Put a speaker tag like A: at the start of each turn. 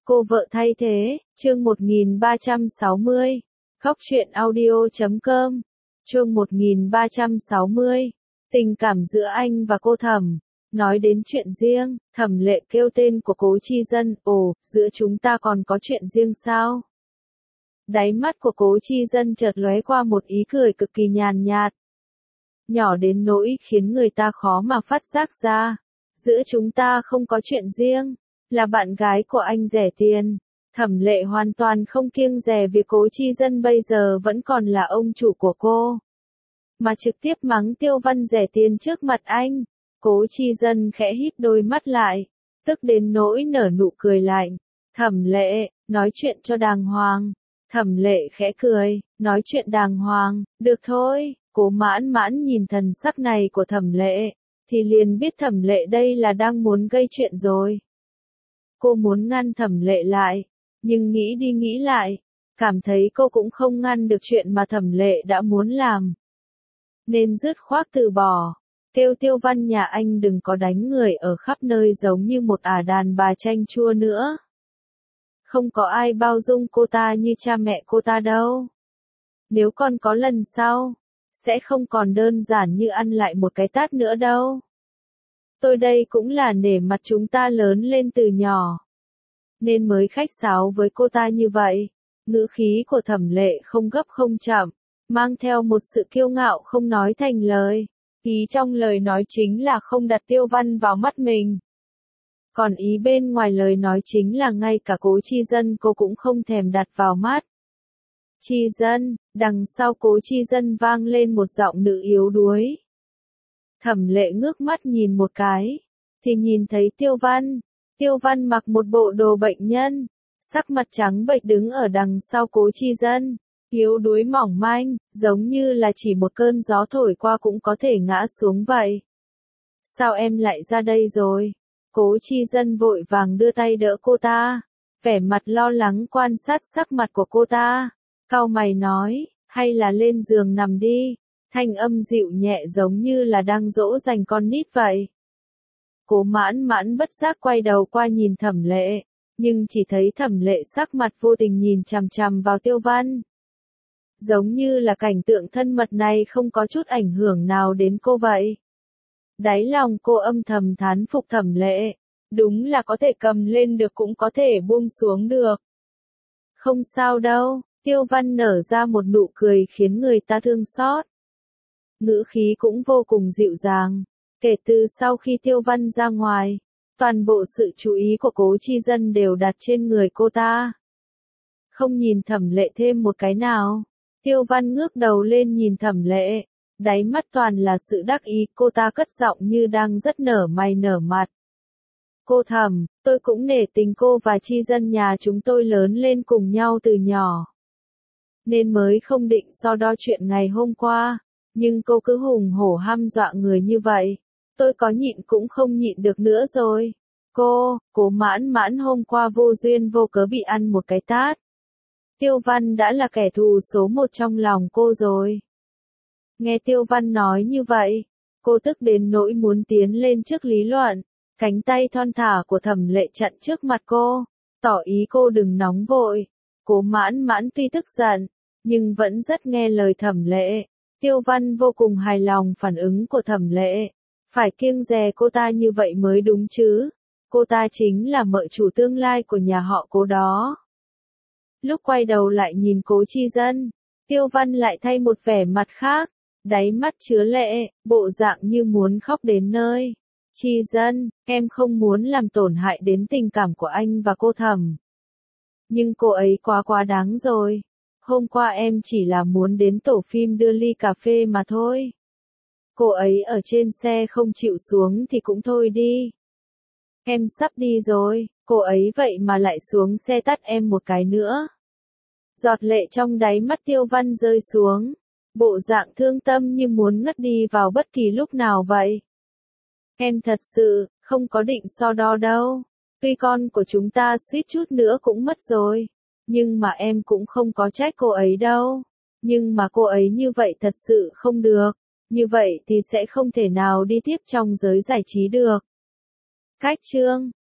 A: Cô vợ thay thế, chương 1360. Khóc chuyện audio.com. Chương 1360. Tình cảm giữa anh và cô Thẩm. Nói đến chuyện riêng, Thẩm Lệ kêu tên của Cố Chi Dân, ồ, giữa chúng ta còn có chuyện riêng sao? Đáy mắt của Cố Chi Dân chợt lóe qua một ý cười cực kỳ nhàn nhạt. Nhỏ đến nỗi khiến người ta khó mà phát giác ra. Giữa chúng ta không có chuyện riêng, là bạn gái của anh rẻ tiền. Thẩm Lệ hoàn toàn không kiêng dè việc Cố Chi Dân bây giờ vẫn còn là ông chủ của cô, mà trực tiếp mắng Tiêu Văn rẻ tiền trước mặt anh. Cố Chi Dân khẽ híp đôi mắt lại, tức đến nỗi nở nụ cười lạnh. Thẩm Lệ, nói chuyện cho đàng hoàng. Thẩm Lệ khẽ cười, nói chuyện đàng hoàng, được thôi. Cố Mãn Mãn nhìn thần sắc này của Thẩm Lệ, thì liền biết Thẩm Lệ đây là đang muốn gây chuyện rồi. Cô muốn ngăn Thẩm Lệ lại, nhưng nghĩ đi nghĩ lại, cảm thấy cô cũng không ngăn được chuyện mà Thẩm Lệ đã muốn làm, nên dứt khoát từ bỏ. Kêu Tiêu Văn nhà anh đừng có đánh người ở khắp nơi giống như một đàn bà chanh chua nữa. Không có ai bao dung cô ta như cha mẹ cô ta đâu. Nếu còn có lần sau, sẽ không còn đơn giản như ăn lại một cái tát nữa đâu. Tôi đây cũng là nể mặt chúng ta lớn lên từ nhỏ, nên mới khách sáo với cô ta như vậy. Ngữ khí của Thẩm Lệ không gấp không chậm, mang theo một sự kiêu ngạo không nói thành lời. Ý trong lời nói chính là không đặt Tiêu Văn vào mắt mình. Còn ý bên ngoài lời nói chính là ngay cả Cố Chi Dân cô cũng không thèm đặt vào mắt. Chi Dân, đằng sau Cố Chi Dân vang lên một giọng nữ yếu đuối. Thẩm Lệ ngước mắt nhìn một cái, thì nhìn thấy Tiêu Văn. Tiêu Văn mặc một bộ đồ bệnh nhân, sắc mặt trắng bệch đứng ở đằng sau Cố Chi Dân, yếu đuối mỏng manh, giống như là chỉ một cơn gió thổi qua cũng có thể ngã xuống vậy. Sao em lại ra đây rồi? Cố Chi Dân vội vàng đưa tay đỡ cô ta, vẻ mặt lo lắng quan sát sắc mặt của cô ta, cau mày nói, hay là lên giường nằm đi, thanh âm dịu nhẹ giống như là đang dỗ dành con nít vậy. Cố Mãn Mãn bất giác quay đầu qua nhìn Thẩm Lệ, nhưng chỉ thấy Thẩm Lệ sắc mặt vô tình nhìn chằm chằm vào Tiêu Văn. Giống như là cảnh tượng thân mật này không có chút ảnh hưởng nào đến cô vậy. Đáy lòng cô âm thầm thán phục Thẩm Lệ, đúng là có thể cầm lên được cũng có thể buông xuống được. Không sao đâu, Tiêu Văn nở ra một nụ cười khiến người ta thương xót. Ngữ khí cũng vô cùng dịu dàng. Kể từ sau khi Tiêu Văn ra ngoài, toàn bộ sự chú ý của Cố Chi Dân đều đặt trên người cô ta. Không nhìn Thẩm Lệ thêm một cái nào. Tiêu Văn ngước đầu lên nhìn Thẩm Lệ, đáy mắt toàn là sự đắc ý, cô ta cất giọng như đang rất nở mày nở mặt. Cô Thẩm, tôi cũng nể tình cô và Chi Dân nhà chúng tôi lớn lên cùng nhau từ nhỏ, nên mới không định so đo chuyện ngày hôm qua, nhưng cô cứ hùng hổ hăm dọa người như vậy, tôi có nhịn cũng không nhịn được nữa rồi. Cố Mãn Mãn hôm qua vô duyên vô cớ bị ăn một cái tát. Tiêu Văn đã là kẻ thù số một trong lòng cô rồi. Nghe Tiêu Văn nói như vậy, cô tức đến nỗi muốn tiến lên trước lý luận. Cánh tay thon thả của Thẩm Lệ chặn trước mặt cô, tỏ ý cô đừng nóng vội. Cố Mãn Mãn tuy tức giận, nhưng vẫn rất nghe lời Thẩm Lệ. Tiêu Văn vô cùng hài lòng phản ứng của Thẩm Lệ. Phải kiêng dè cô ta như vậy mới đúng chứ. Cô ta chính là mợ chủ tương lai của nhà họ Cố đó. Lúc quay đầu lại nhìn Cố Chi Dân, Tiêu Văn lại thay một vẻ mặt khác, đáy mắt chứa lệ, bộ dạng như muốn khóc đến nơi. Chi Dân, em không muốn làm tổn hại đến tình cảm của anh và cô Thẩm. Nhưng cô ấy quá đáng rồi. Hôm qua em chỉ là muốn đến tổ phim đưa ly cà phê mà thôi. Cô ấy ở trên xe không chịu xuống thì cũng thôi đi. Em sắp đi rồi, cô ấy vậy mà lại xuống xe tát em một cái nữa. Giọt lệ trong đáy mắt Tiêu Văn rơi xuống, bộ dạng thương tâm như muốn ngất đi vào bất kỳ lúc nào vậy. Em thật sự, không có định so đo đâu. Tuy con của chúng ta suýt chút nữa cũng mất rồi, nhưng mà em cũng không có trách cô ấy đâu. Nhưng mà cô ấy như vậy thật sự không được. Như vậy thì sẽ không thể nào đi tiếp trong giới giải trí được. Cách chương